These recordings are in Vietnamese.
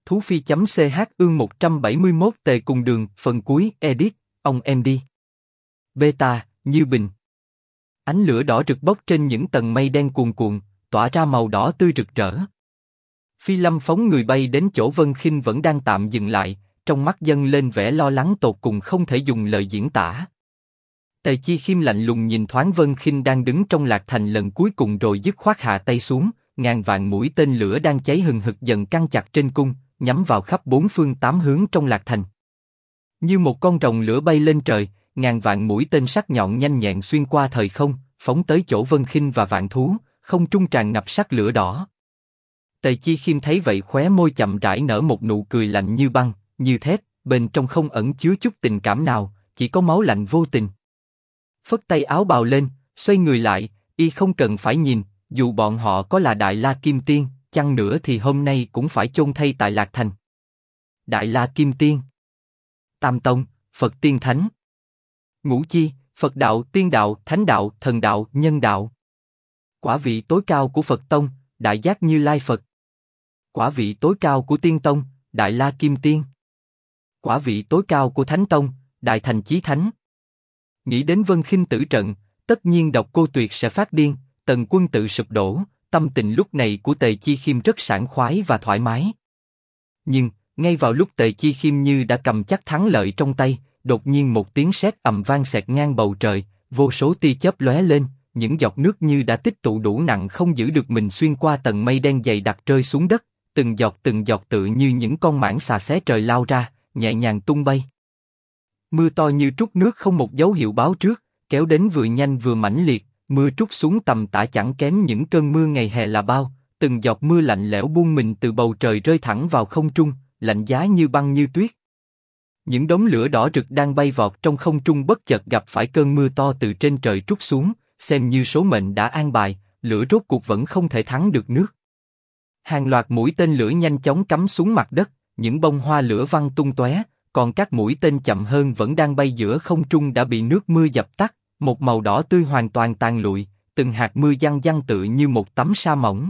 Thú Phi.ch ương 171 Tề cùng đường, phần cuối, edit, ông em đi. Beta, Như Bình. Ánh lửa đỏ rực bốc trên những tầng mây đen cuồn cuộn, tỏa ra màu đỏ tươi rực rỡ. Phi Lâm phóng người bay đến chỗ Vân Khinh vẫn đang tạm dừng lại, trong mắt dâng lên vẻ lo lắng tột cùng không thể dùng lời diễn tả. Tề Chi Khiêm lạnh lùng nhìn thoáng Vân Khinh đang đứng trong Lạc Thành lần cuối cùng rồi dứt khoát hạ tay xuống, ngàn vạn mũi tên lửa đang cháy hừng hực dần căng chặt trên cung, nhắm vào khắp bốn phương tám hướng trong Lạc Thành. Như một con rồng lửa bay lên trời, ngàn vạn mũi tên sắc nhọn nhanh nhẹn xuyên qua thời không, phóng tới chỗ Vân Khinh và vạn thú, không trung tràn ngập sắc lửa đỏ. Tề Chi Khiêm thấy vậy khóe môi chậm rãi nở một nụ cười lạnh như băng, như thép, bên trong không ẩn chứa chút tình cảm nào, chỉ có máu lạnh vô tình. Phất tay áo bào lên, xoay người lại, y không cần phải nhìn, dù bọn họ có là Đại La Kim Tiên, chăng nữa thì hôm nay cũng phải chôn thây tại Lạc Thành. Đại La Kim Tiên, Tam Tông, Phật Tiên Thánh, Ngũ Chi, Phật đạo, Tiên đạo, Thánh đạo, Thần đạo, Nhân đạo. Quả vị tối cao của Phật Tông, Đại Giác Như Lai Phật. Quả vị tối cao của Tiên Tông, Đại La Kim Tiên. Quả vị tối cao của Thánh Tông, Đại Thành Chí Thánh. Nghĩ đến Vân Khinh tử trận, tất nhiên Độc Cô Tuyệt sẽ phát điên, Tần Quân tự sụp đổ. Tâm tình lúc này của Tề Chi Khiêm rất sảng khoái và thoải mái. Nhưng ngay vào lúc Tề Chi Khiêm như đã cầm chắc thắng lợi trong tay, đột nhiên một tiếng sét ầm vang xẹt ngang bầu trời, vô số tia chớp lóe lên, những giọt nước như đã tích tụ đủ nặng không giữ được mình xuyên qua tầng mây đen dày đặc rơi xuống đất, từng giọt tựa như những con mãng xà xé trời lao ra, nhẹ nhàng tung bay. Mưa to như trút nước không một dấu hiệu báo trước, kéo đến vừa nhanh vừa mãnh liệt, mưa trút xuống tầm tả chẳng kém những cơn mưa ngày hè là bao, từng giọt mưa lạnh lẽo buông mình từ bầu trời rơi thẳng vào không trung, lạnh giá như băng như tuyết. Những đống lửa đỏ rực đang bay vọt trong không trung bất chợt gặp phải cơn mưa to từ trên trời trút xuống, xem như số mệnh đã an bài, lửa rốt cuộc vẫn không thể thắng được nước. Hàng loạt mũi tên lửa nhanh chóng cắm xuống mặt đất, những bông hoa lửa văng tung tóe, còn các mũi tên chậm hơn vẫn đang bay giữa không trung đã bị nước mưa dập tắt, một màu đỏ tươi hoàn toàn tàn lụi, từng hạt mưa giăng giăng tựa như một tấm sa mỏng.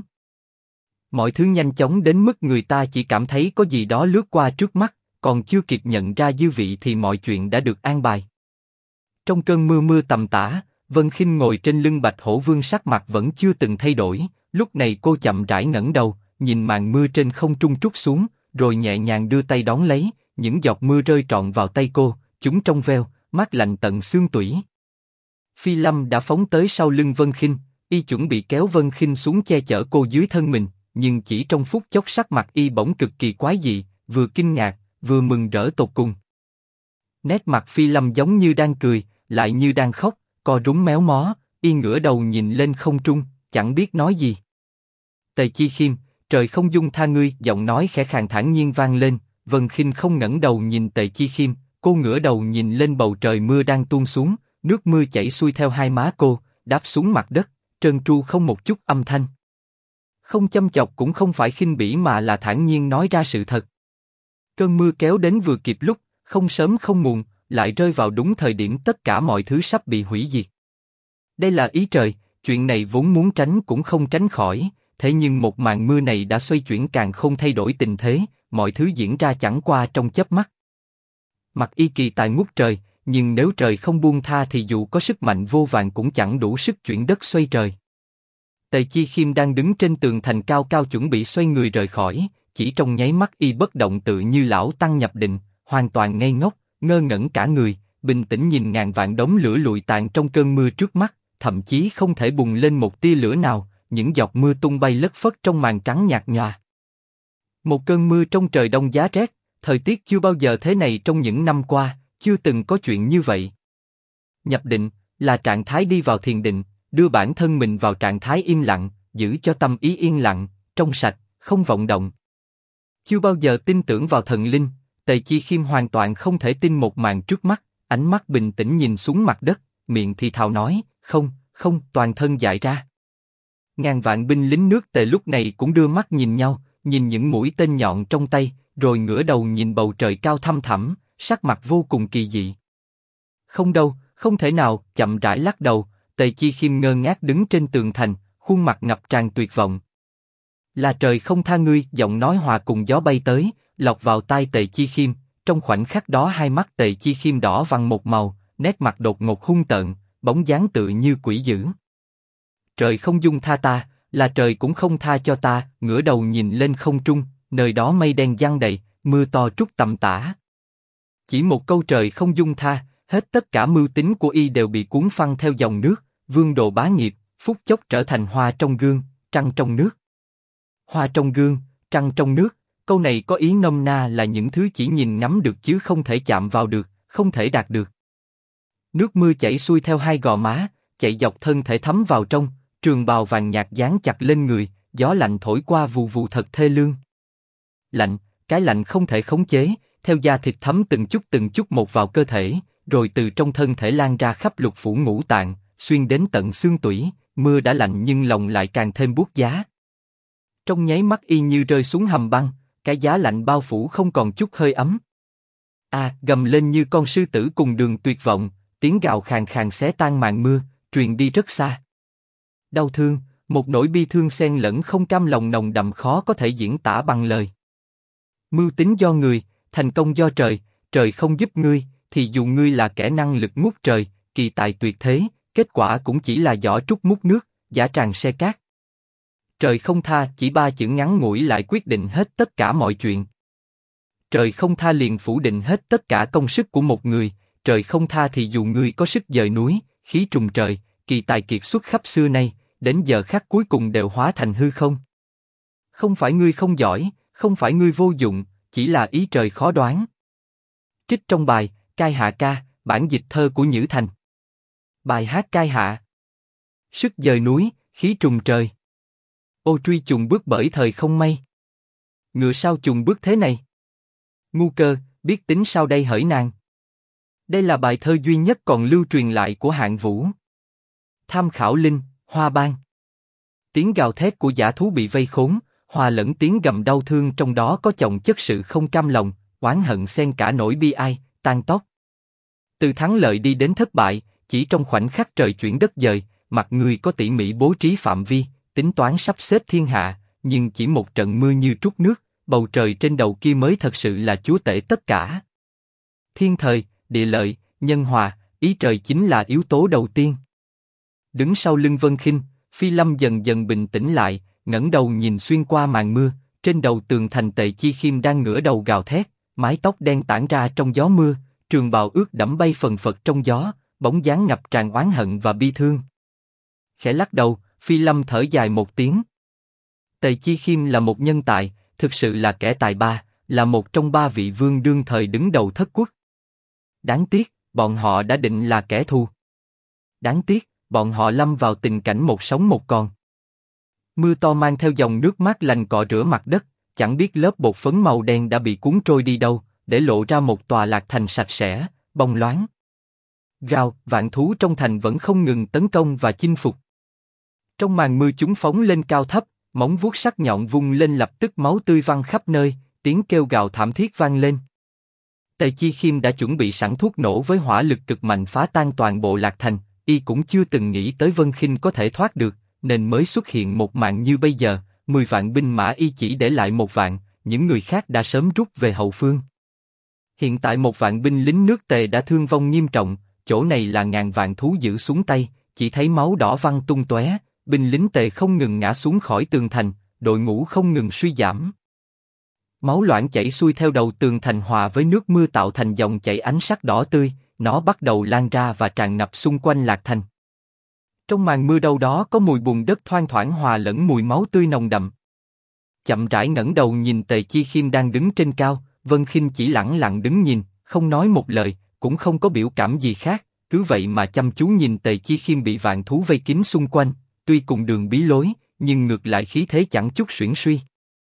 Mọi thứ nhanh chóng đến mức người ta chỉ cảm thấy có gì đó lướt qua trước mắt, còn chưa kịp nhận ra dư vị thì mọi chuyện đã được an bài. Trong cơn mưa tầm tã, Vân Khinh ngồi trên lưng Bạch Hổ Vương sắc mặt vẫn chưa từng thay đổi, lúc này cô chậm rãi ngẩng đầu, nhìn màn mưa trên không trung trút xuống, rồi nhẹ nhàng đưa tay đón lấy, những giọt mưa rơi trọn vào tay cô, chúng trong veo, mát lạnh tận xương tủy. Phi Lâm đã phóng tới sau lưng Vân Khinh, y chuẩn bị kéo Vân Khinh xuống che chở cô dưới thân mình, nhưng chỉ trong phút chốc sắc mặt y bỗng cực kỳ quái dị, vừa kinh ngạc, vừa mừng rỡ tột cùng. Nét mặt Phi Lâm giống như đang cười, lại như đang khóc, co rúm méo mó, y ngửa đầu nhìn lên không trung, chẳng biết nói gì. Tề Chi Khiêm, trời không dung tha ngươi, giọng nói khẽ khàng thản nhiên vang lên. Vân Khinh không ngẩng đầu nhìn Tề Chi Khiêm, cô ngửa đầu nhìn lên bầu trời mưa đang tuôn xuống, nước mưa chảy xuôi theo hai má cô, đáp xuống mặt đất, trơn tru không một chút âm thanh. Không châm chọc cũng không phải khinh bỉ mà là thản nhiên nói ra sự thật. Cơn mưa kéo đến vừa kịp lúc, không sớm không muộn, lại rơi vào đúng thời điểm tất cả mọi thứ sắp bị hủy diệt. Đây là ý trời, chuyện này vốn muốn tránh cũng không tránh khỏi, thế nhưng một màn mưa này đã xoay chuyển càn khôn thay đổi tình thế, mọi thứ diễn ra chẳng qua trong chớp mắt. Mặc y kỳ tài ngút trời, nhưng nếu trời không buông tha thì dù có sức mạnh vô vàn cũng chẳng đủ sức chuyển đất xoay trời. Tề Chi Khiêm đang đứng trên tường thành cao cao chuẩn bị xoay người rời khỏi, chỉ trong nháy mắt y bất động tự như lão tăng nhập định, hoàn toàn ngây ngốc, ngơ ngẩn cả người, bình tĩnh nhìn ngàn vạn đống lửa lụi tàn trong cơn mưa trước mắt, thậm chí không thể bùng lên một tia lửa nào, những giọt mưa tung bay lất phất trong màn trắng nhạt nhòa. Một cơn mưa trong trời đông giá rét, thời tiết chưa bao giờ thế này trong những năm qua, chưa từng có chuyện như vậy. Nhập định là trạng thái đi vào thiền định, đưa bản thân mình vào trạng thái im lặng, giữ cho tâm ý yên lặng, trong sạch, không vọng động. Chưa bao giờ tin tưởng vào thần linh, Tề Chi Khiêm hoàn toàn không thể tin một màn trước mắt, ánh mắt bình tĩnh nhìn xuống mặt đất, miệng thì thào nói, không, toàn thân dại ra. Ngàn vạn binh lính nước Tề lúc này cũng đưa mắt nhìn nhau, nhìn những mũi tên nhọn trong tay, rồi ngửa đầu nhìn bầu trời cao thăm thẳm, sắc mặt vô cùng kỳ dị. Không đâu, không thể nào, chậm rãi lắc đầu, Tề Chi Khiêm ngơ ngác đứng trên tường thành, khuôn mặt ngập tràn tuyệt vọng. Là trời không tha ngươi, giọng nói hòa cùng gió bay tới, lọt vào tai Tề Chi Khiêm. Trong khoảnh khắc đó hai mắt Tề Chi Khiêm đỏ vằn một màu, nét mặt đột ngột hung tợn, bóng dáng tựa như quỷ dữ. Trời không dung tha ta, là trời cũng không tha cho ta. Ngửa đầu nhìn lên không trung, nơi đó mây đen giăng đầy, mưa to trút tầm tã. Chỉ một câu trời không dung tha, hết tất cả mưu tính của y đều bị cuốn phăng theo dòng nước. Vương đồ bá nghiệp, phút chốc trở thành hoa trong gương, trăng trong nước. Hoa trong gương, trăng trong nước. Câu này có ý nôm na là những thứ chỉ nhìn ngắm được chứ không thể chạm vào được, không thể đạt được. Nước mưa chảy xuôi theo hai gò má, chạy dọc thân thể thấm vào trong, trường bào vàng nhạt dán chặt lên người, gió lạnh thổi qua vù vù thật thê lương. Lạnh, cái lạnh không thể khống chế, theo da thịt thấm từng chút một vào cơ thể, rồi từ trong thân thể lan ra khắp lục phủ ngũ tạng, xuyên đến tận xương tủy. Mưa đã lạnh nhưng lòng lại càng thêm buốt giá. Trong nháy mắt y như rơi xuống hầm băng, cái giá lạnh bao phủ không còn chút hơi ấm. Gầm lên như con sư tử cùng đường tuyệt vọng, tiếng gào khàn khàn xé tan màn mưa, truyền đi rất xa. Đau thương, một nỗi bi thương xen lẫn không cam lòng nồng đậm khó có thể diễn tả bằng lời. Mưu tính do người, thành công do trời, trời không giúp ngươi, thì dù ngươi là kẻ năng lực ngút trời, kỳ tài tuyệt thế, kết quả cũng chỉ là giỏ trúc múc nước, giả tràng xe cát. Trời không tha chỉ ba chữ ngắn ngủi lại quyết định hết tất cả mọi chuyện. Trời không tha liền phủ định hết tất cả công sức của một người, trời không tha thì dù ngươi có sức dời núi, khí trùng trời, kỳ tài kiệt xuất khắp xưa nay, đến giờ khắc cuối cùng đều hóa thành hư không. Không phải ngươi không giỏi, không phải ngươi vô dụng, chỉ là ý trời khó đoán. Trích trong bài Cai Hạ Ca, bản dịch thơ của Nhữ Thành. Bài hát Cai Hạ. Sức dời núi, khí trùng trời. Ô truy chùng bước bởi thời không may. Ngựa sao chùng bước thế này? Ngu cơ, biết tính sao đây hỡi nàng. Đây là bài thơ duy nhất còn lưu truyền lại của Hạng Vũ. Tham khảo Linh, Hoa Ban. Tiếng gào thét của dã thú bị vây khốn, hòa lẫn tiếng gầm đau thương, trong đó có chồng chất sự không cam lòng, oán hận xen cả nỗi bi ai, tan tóc. Từ thắng lợi đi đến thất bại, chỉ trong khoảnh khắc trời chuyển đất dời, mặt người có tỉ mỉ bố trí phạm vi, tính toán sắp xếp thiên hạ, nhưng chỉ một trận mưa như trút nước, bầu trời trên đầu kia mới thật sự là chúa tể tất cả. Thiên thời, địa lợi, nhân hòa, ý trời chính là yếu tố đầu tiên. Đứng sau lưng Vân Khinh, Phi Lâm dần dần bình tĩnh lại, ngẩng đầu nhìn xuyên qua màn mưa, trên đầu tường thành Tề Chi Khiêm đang ngửa đầu gào thét, mái tóc đen tản ra trong gió mưa, trường bào ướt đẫm bay phần phật trong gió, bóng dáng ngập tràn oán hận và bi thương. Khẽ lắc đầu, Phi Lâm thở dài một tiếng. Tề Chi Khiêm là một nhân tài, thực sự là kẻ tài ba, là một trong ba vị vương đương thời đứng đầu thất quốc. Đáng tiếc, bọn họ đã định là kẻ thù. Đáng tiếc, bọn họ lâm vào tình cảnh một sống một còn. Mưa to mang theo dòng nước mát lành cọ rửa mặt đất, chẳng biết lớp bột phấn màu đen đã bị cuốn trôi đi đâu, để lộ ra một tòa lạc thành sạch sẽ, bóng loáng. Rào, vạn thú trong thành vẫn không ngừng tấn công và chinh phục. Trong màn mưa chúng phóng lên cao thấp, móng vuốt sắc nhọn vung lên, lập tức máu tươi văng khắp nơi, tiếng kêu gào thảm thiết vang lên. Tề Chi Khiêm đã chuẩn bị sẵn thuốc nổ với hỏa lực cực mạnh phá tan toàn bộ lạc thành, y cũng chưa từng nghĩ tới Vân Khinh có thể thoát được, nên mới xuất hiện một màn như bây giờ. 10 vạn binh mã y chỉ để lại 1 vạn, những người khác đã sớm rút về hậu phương. Hiện tại 1 vạn binh lính nước Tề đã thương vong nghiêm trọng, chỗ này là ngàn vạn thú dữ xuống tay, chỉ thấy máu đỏ văng tung tóe, binh lính Tề không ngừng ngã xuống khỏi tường thành, đội ngũ không ngừng suy giảm. Máu loãng chảy xuôi theo đầu tường thành hòa với nước mưa tạo thành dòng chảy ánh sắc đỏ tươi, nó bắt đầu lan ra và tràn ngập xung quanh lạc thành. Trong màn mưa đâu đó có mùi bùn đất thoang thoảng hòa lẫn mùi máu tươi nồng đậm. Chậm rãi ngẩng đầu nhìn Tề Chi Khiêm đang đứng trên cao, Vân Khinh chỉ lẳng lặng đứng nhìn, không nói một lời, cũng không có biểu cảm gì khác, cứ vậy mà chăm chú nhìn Tề Chi Khiêm bị vạn thú vây kín xung quanh, tuy cùng đường bí lối, nhưng ngược lại khí thế chẳng chút xuyển suy.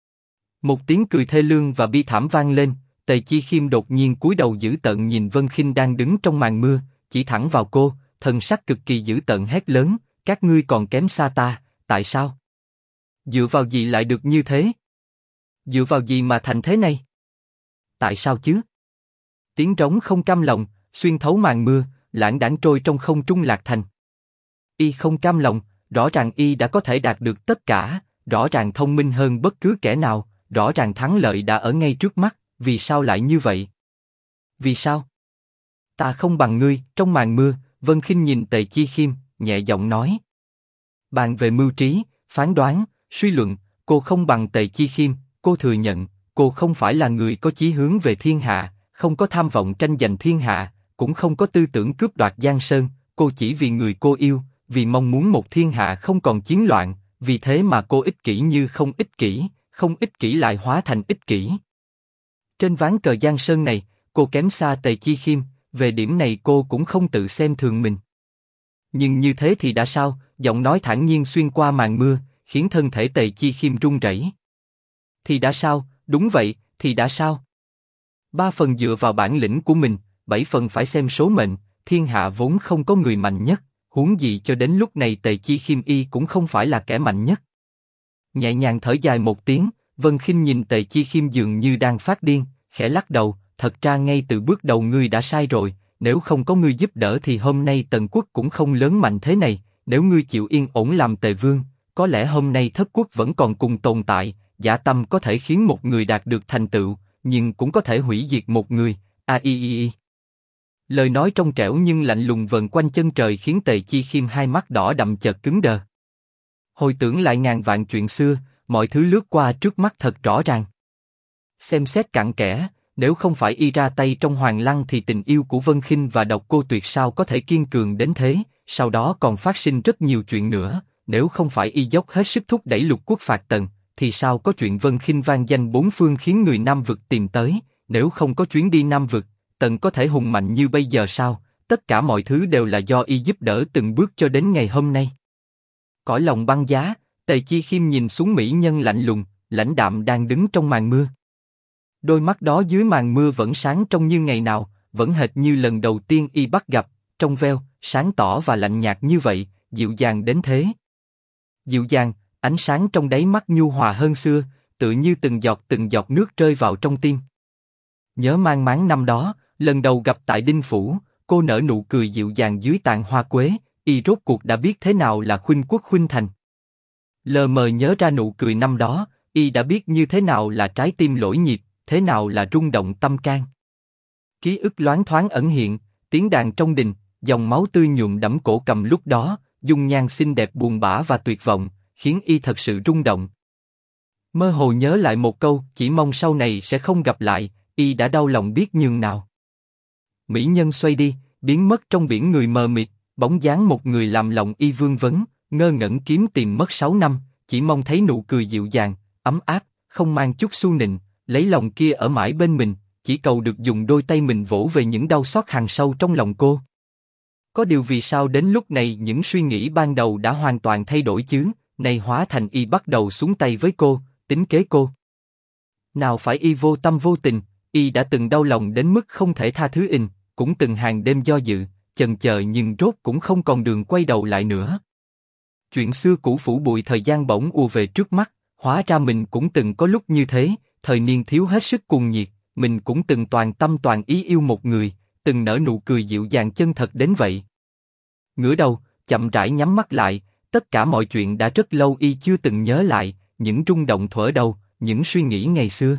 Một tiếng cười thê lương và bi thảm vang lên, Tề Chi Khiêm đột nhiên cúi đầu dữ tợn nhìn Vân Khinh đang đứng trong màn mưa, chỉ thẳng vào cô, thần sắc cực kỳ dữ tợn hét lớn: các ngươi còn kém xa ta, tại sao? Dựa vào gì lại được như thế? Dựa vào gì mà thành thế này? Tại sao chứ? Tiếng trống không cam lòng, xuyên thấu màn mưa, lãng đãng trôi trong không trung lạc thành. Y không cam lòng, rõ ràng y đã có thể đạt được tất cả, rõ ràng thông minh hơn bất cứ kẻ nào, rõ ràng thắng lợi đã ở ngay trước mắt, vì sao lại như vậy? Vì sao? Ta không bằng ngươi. Trong màn mưa, Vân Khinh nhìn Tề Chi Khiêm, nhẹ giọng nói. Bàn về mưu trí, phán đoán, suy luận, cô không bằng Tề Chi Khiêm. Cô thừa nhận, cô không phải là người có chí hướng về thiên hạ, không có tham vọng tranh giành thiên hạ, cũng không có tư tưởng cướp đoạt Giang Sơn. Cô chỉ vì người cô yêu, vì mong muốn một thiên hạ không còn chiến loạn, vì thế mà cô ích kỷ như không ích kỷ, không ích kỷ lại hóa thành ích kỷ. Trên ván cờ Giang Sơn này, cô kém xa Tề Chi Khiêm, về điểm này cô cũng không tự xem thường mình. Nhưng như thế thì đã sao? Giọng nói thản nhiên xuyên qua màn mưa, khiến thân thể Tề Chi Khiêm run rẩy. Thì đã sao? Đúng vậy, thì đã sao? 3 phần dựa vào bản lĩnh của mình, 7 phần phải xem số mệnh. Thiên hạ vốn không có người mạnh nhất, huống gì cho đến lúc này Tề Chi Khiêm y cũng không phải là kẻ mạnh nhất. Nhẹ nhàng thở dài một tiếng, Vân Khinh nhìn Tề Chi Khiêm dường như đang phát điên, khẽ lắc đầu. Thật ra ngay từ bước đầu ngươi đã sai rồi, nếu không có ngươi giúp đỡ thì hôm nay Tần quốc cũng không lớn mạnh thế này. Nếu ngươi chịu yên ổn làm Tề vương, có lẽ hôm nay Thất quốc vẫn còn cùng tồn tại. Dã tâm có thể khiến một người đạt được thành tựu, nhưng cũng có thể hủy diệt một người. Lời nói trong trẻo nhưng lạnh lùng vần quanh chân trời khiến Tề Chi Khiêm hai mắt đỏ đậm chợt cứng đờ. Hồi tưởng lại ngàn vạn chuyện xưa, mọi thứ lướt qua trước mắt thật rõ ràng. Xem xét cặn kẽ, nếu không phải y ra tay trong Hoàng Lăng thì tình yêu của Vân Khinh và Độc Cô Tuyệt sao có thể kiên cường đến thế. Sau đó còn phát sinh rất nhiều chuyện nữa. Nếu không phải y dốc hết sức thúc đẩy lục quốc phạt Tần, thì sao có chuyện Vân Khinh vang danh bốn phương khiến người Nam vực tìm tới? Nếu không có chuyến đi Nam vực, Tần có thể hùng mạnh như bây giờ sao? Tất cả mọi thứ đều là do y giúp đỡ từng bước cho đến ngày hôm nay. Cõi lòng băng giá, Tề Chi Khiêm nhìn xuống mỹ nhân lạnh lùng, lãnh đạm đang đứng trong màn mưa. Đôi mắt đó dưới màn mưa vẫn sáng trong như ngày nào, vẫn hệt như lần đầu tiên y bắt gặp, trong veo, sáng tỏ và lạnh nhạt như vậy, dịu dàng đến thế. Dịu dàng, ánh sáng trong đáy mắt nhu hòa hơn xưa, tựa như từng giọt nước rơi vào trong tim. Nhớ mang máng năm đó, lần đầu gặp tại Đinh Phủ, cô nở nụ cười dịu dàng dưới tàn hoa quế, y rốt cuộc đã biết thế nào là khuynh quốc khuynh thành. Lờ mờ nhớ ra nụ cười năm đó, y đã biết như thế nào là trái tim lỗi nhịp, thế nào là rung động tâm can. Ký ức loáng thoáng ẩn hiện, tiếng đàn trong đình, dòng máu tươi nhuộm đẫm cổ cầm lúc đó, dung nhan xinh đẹp buồn bã và tuyệt vọng, khiến y thật sự rung động. Mơ hồ nhớ lại một câu, chỉ mong sau này sẽ không gặp lại, y đã đau lòng biết nhường nào. Mỹ nhân xoay đi, biến mất trong biển người mờ mịt, bóng dáng một người làm lòng y vương vấn, ngơ ngẩn kiếm tìm mất 6 năm, chỉ mong thấy nụ cười dịu dàng, ấm áp, không mang chút xu nịnh, lấy lòng kia ở mãi bên mình, chỉ cầu được dùng đôi tay mình vỗ về những đau xót hằn sâu trong lòng cô. Có điều vì sao đến lúc này những suy nghĩ ban đầu đã hoàn toàn thay đổi chứ, nay hóa thành y bắt đầu xuống tay với cô, tính kế cô. Nào phải y vô tâm vô tình, y đã từng đau lòng đến mức không thể tha thứ in, cũng từng hàng đêm do dự, chần chờ nhưng rốt cũng không còn đường quay đầu lại nữa. Chuyện xưa cũ phủ bụi thời gian bỗng ùa về trước mắt, hóa ra mình cũng từng có lúc như thế, thời niên thiếu hết sức cuồng nhiệt, mình cũng từng toàn tâm toàn ý yêu một người, từng nở nụ cười dịu dàng chân thật đến vậy. Ngửa đầu, chậm rãi nhắm mắt lại, tất cả mọi chuyện đã rất lâu y chưa từng nhớ lại, những rung động thuở đầu, những suy nghĩ ngày xưa.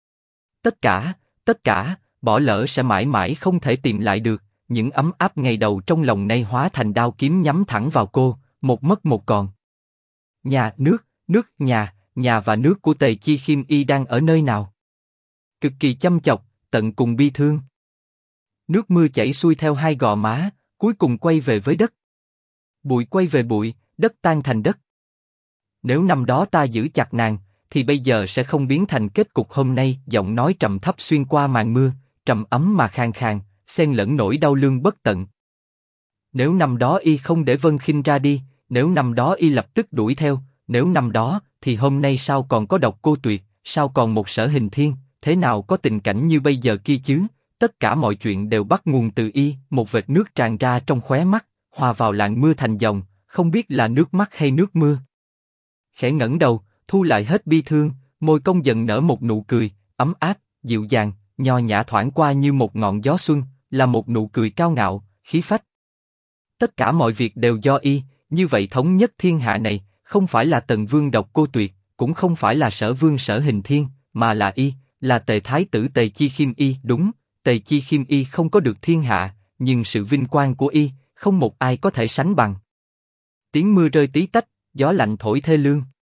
Tất cả, bỏ lỡ sẽ mãi mãi không thể tìm lại được, những ấm áp ngày đầu trong lòng nay hóa thành đao kiếm nhắm thẳng vào cô, một mất một còn. Nhà, nước, nhà và nước của Tề Chi Khiêm y đang ở nơi nào? Cực kỳ chăm chọc, tận cùng bi thương. Nước mưa chảy xuôi theo hai gò má, cuối cùng quay về với đất. Bụi quay về bụi, đất tan thành đất. Nếu năm đó ta giữ chặt nàng, thì bây giờ sẽ không biến thành kết cục hôm nay. Giọng nói trầm thấp xuyên qua màn mưa, trầm ấm mà khàn khàn, xen lẫn nỗi đau lương bất tận. Nếu năm đó y không để Vân Khinh ra đi, nếu năm đó y lập tức đuổi theo, nếu năm đó, thì hôm nay sao còn có Độc Cô Tuyệt, sao còn một Sở Hình Thiên, thế nào có tình cảnh như bây giờ kia chứ? Tất cả mọi chuyện đều bắt nguồn từ y. Một vệt nước tràn ra trong khóe mắt, hòa vào làn mưa thành dòng, không biết là nước mắt hay nước mưa. Khẽ ngẩng đầu, thu lại hết bi thương, môi cong dần nở một nụ cười, ấm áp, dịu dàng, nho nhã thoảng qua như một ngọn gió xuân, là một nụ cười cao ngạo, khí phách. Tất cả mọi việc đều do y, như vậy thống nhất thiên hạ này, không phải là Tần Vương Độc Cô Tuyệt, cũng không phải là Sở Vương Sở Hình Thiên, mà là y, là Tề Thái tử Tề Chi Khiêm y. Đúng, Tề Chi Khiêm y không có được thiên hạ, nhưng sự vinh quang của y, không một ai có thể sánh bằng. Tiếng mưa rơi tí tách, gió lạnh thổi thê lương.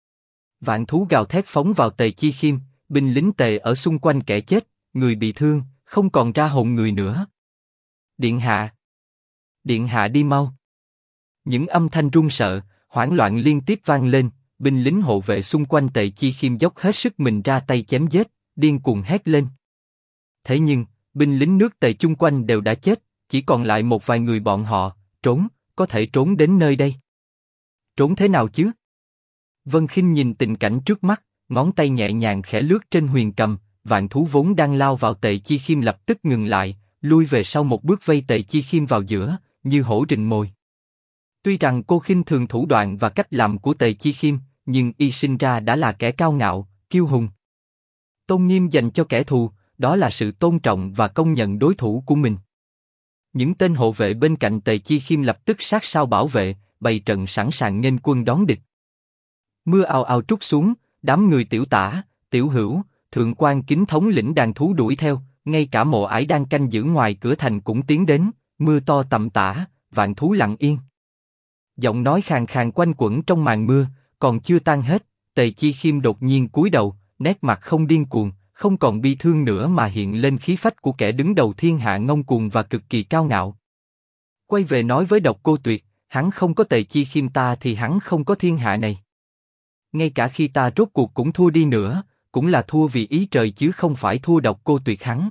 Vạn thú gào thét phóng vào Tề Chi Khiêm, binh lính Tề ở xung quanh kẻ chết, người bị thương, không còn ra hồn người nữa. Điện hạ! Điện hạ đi mau! Những âm thanh run sợ, hoảng loạn liên tiếp vang lên, binh lính hộ vệ xung quanh Tề Chi Khiêm dốc hết sức mình ra tay chém giết, điên cuồng hét lên. Thế nhưng, binh lính nước Tề chung quanh đều đã chết, chỉ còn lại một vài người bọn họ, trốn, có thể trốn đến nơi đây. Trốn thế nào chứ? Vân Khinh nhìn tình cảnh trước mắt, ngón tay nhẹ nhàng khẽ lướt trên huyền cầm, vạn thú vốn đang lao vào Tề Chi Khiêm lập tức ngừng lại, lui về sau một bước vây Tề Chi Khiêm vào giữa, như hổ rình mồi. Tuy rằng cô khinh thường thủ đoạn và cách làm của Tề Chi Khiêm, nhưng y sinh ra đã là kẻ cao ngạo, kiêu hùng. Tôn nghiêm dành cho kẻ thù, đó là sự tôn trọng và công nhận đối thủ của mình. Những tên hộ vệ bên cạnh Tề Chi Khiêm lập tức sát sao bảo vệ, bày trận sẵn sàng nghênh quân đón địch. Mưa ào ào trút xuống, đám người Tiểu Tả, Tiểu Hữu, Thượng quan Kính thống lĩnh đàn thú đuổi theo, ngay cả Mộ Ải đang canh giữ ngoài cửa thành cũng tiến đến, mưa to tầm tã, vạn thú lặng yên. Giọng nói khàn khàn quanh quẩn trong màn mưa, còn chưa tan hết, Tề Chi Khiêm đột nhiên cúi đầu, nét mặt không điên cuồng, không còn bi thương nữa mà hiện lên khí phách của kẻ đứng đầu thiên hạ ngông cuồng và cực kỳ cao ngạo. Quay về nói với Độc Cô Tuyệt, hắn không có Tề Chi Khiêm ta thì hắn không có thiên hạ này. Ngay cả khi ta rốt cuộc cũng thua đi nữa, cũng là thua vì ý trời chứ không phải thua Độc Cô Tuyệt hắn.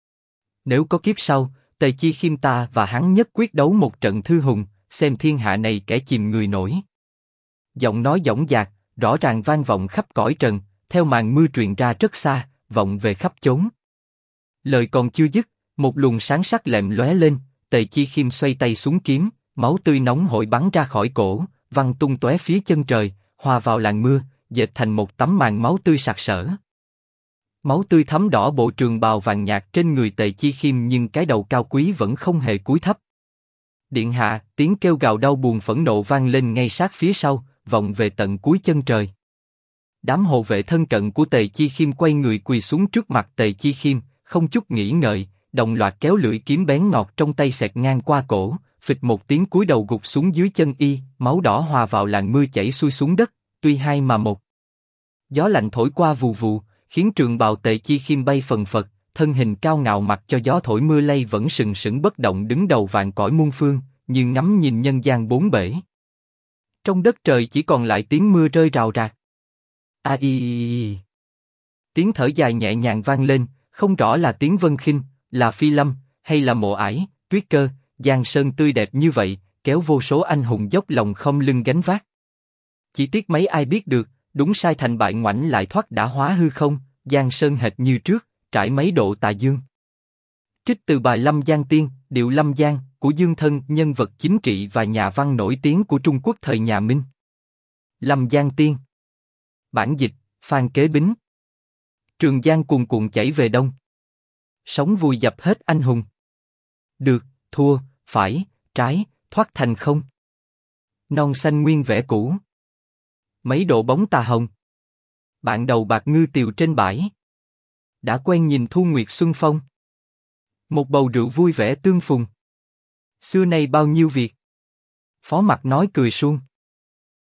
Nếu có kiếp sau, Tề Chi Khiêm ta và hắn nhất quyết đấu một trận thư hùng, xem thiên hạ này kẻ chìm người nổi. Giọng nói dõng dạc, rõ ràng vang vọng khắp cõi trần, theo màn mưa truyền ra rất xa, vọng về khắp chốn. Lời còn chưa dứt, một luồng sáng sắc lẹm lóe lên, Tề Chi Khiêm xoay tay xuống kiếm, máu tươi nóng hổi bắn ra khỏi cổ, văng tung tóe phía chân trời, hòa vào làn mưa, dệt thành một tấm màn máu tươi sặc sỡ. Máu tươi thấm đỏ bộ trường bào vàng nhạt trên người Tề Chi Khiêm, nhưng cái đầu cao quý vẫn không hề cúi thấp. Điện hạ, tiếng kêu gào đau buồn phẫn nộ vang lên ngay sát phía sau, vọng về tận cuối chân trời. Đám hộ vệ thân cận của Tề Chi Khiêm quay người quỳ xuống trước mặt Tề Chi Khiêm, không chút nghĩ ngợi, đồng loạt kéo lưỡi kiếm bén ngọt trong tay xẹt ngang qua cổ, phịch một tiếng cúi đầu gục xuống dưới chân y, máu đỏ hòa vào làn mưa chảy xuôi xuống đất, tuy hai mà một. Gió lạnh thổi qua vù vù, khiến trường bào Tề Chi Khiêm bay phần phật, thân hình cao ngạo mặc cho gió thổi mưa lay vẫn sừng sững bất động đứng đầu vạn cõi muôn phương, như ngắm nhìn nhân gian bốn bể. Trong đất trời chỉ còn lại tiếng mưa rơi rào rạc. Tiếng thở dài nhẹ nhàng vang lên, không rõ là tiếng Vân Khinh, là Phi Lâm, hay là Mộ Ải, Tuyết Cơ. Giang sơn tươi đẹp như vậy, kéo vô số anh hùng dốc lòng không lưng gánh vác. Chỉ tiếc mấy ai biết được, đúng sai thành bại ngoảnh lại thoát đã hóa hư không, Giang sơn hệt như trước, trải mấy độ tà dương. Trích từ bài Lâm Giang Tiên, điệu Lâm Giang, của Dương Thân, nhân vật chính trị và nhà văn nổi tiếng của Trung Quốc thời nhà Minh. Lâm Giang Tiên. Bản dịch, Phan Kế Bính. Trường Giang cuồn cuộn chảy về đông. Sóng vùi dập hết anh hùng. Được, thua, phải, trái, thoát thành không. Non xanh nguyên vẻ cũ. Mấy độ bóng tà hồng. Bạn đầu bạc ngư tiều trên bãi. Đã quen nhìn thu nguyệt xuân phong. Một bầu rượu vui vẻ tương phùng. Xưa nay bao nhiêu việc. Phó Mặc nói cười suông.